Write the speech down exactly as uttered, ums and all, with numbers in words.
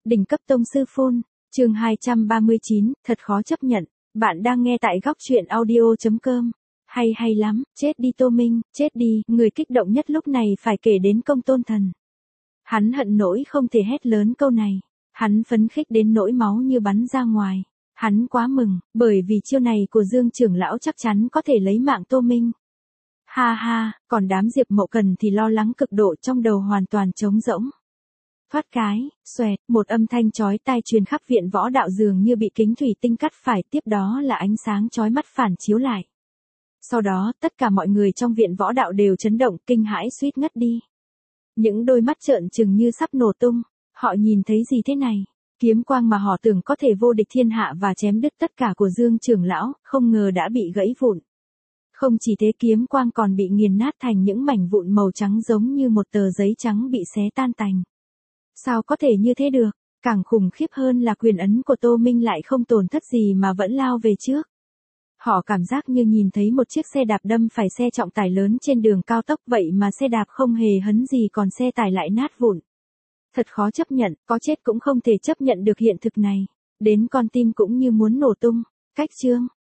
Đỉnh cấp tông sư phun, chương hai trăm ba mươi chín, thật khó chấp nhận. Bạn đang nghe tại góc truyện audio chấm com. Hay hay lắm, chết đi Tô Minh, chết đi, người kích động nhất lúc này phải kể đến Công Tôn Thần. Hắn hận nỗi không thể hét lớn câu này, hắn phấn khích đến nỗi máu như bắn ra ngoài. Hắn quá mừng, bởi vì chiêu này của Dương trưởng lão chắc chắn có thể lấy mạng Tô Minh. Ha ha, còn đám Diệp Mậu Cần thì lo lắng cực độ, trong đầu hoàn toàn trống rỗng. Thoát cái, xoẹt, một âm thanh chói tai truyền khắp viện võ đạo dường như bị kính thủy tinh cắt phải, tiếp đó là ánh sáng chói mắt phản chiếu lại. Sau đó, tất cả mọi người trong viện võ đạo đều chấn động, kinh hãi suýt ngất đi. Những đôi mắt trợn trừng như sắp nổ tung, họ nhìn thấy gì thế này? Kiếm quang mà họ tưởng có thể vô địch thiên hạ và chém đứt tất cả của Dương trưởng lão, không ngờ đã bị gãy vụn. Không chỉ thế, kiếm quang còn bị nghiền nát thành những mảnh vụn màu trắng giống như một tờ giấy trắng bị xé tan tành. Sao có thể như thế được? Càng khủng khiếp hơn là quyền ấn của Tô Minh lại không tổn thất gì mà vẫn lao về trước. Họ cảm giác như nhìn thấy một chiếc xe đạp đâm phải xe trọng tải lớn trên đường cao tốc, vậy mà xe đạp không hề hấn gì, còn xe tải lại nát vụn. Thật khó chấp nhận, có chết cũng không thể chấp nhận được hiện thực này. Đến con tim cũng như muốn nổ tung. Cách chương,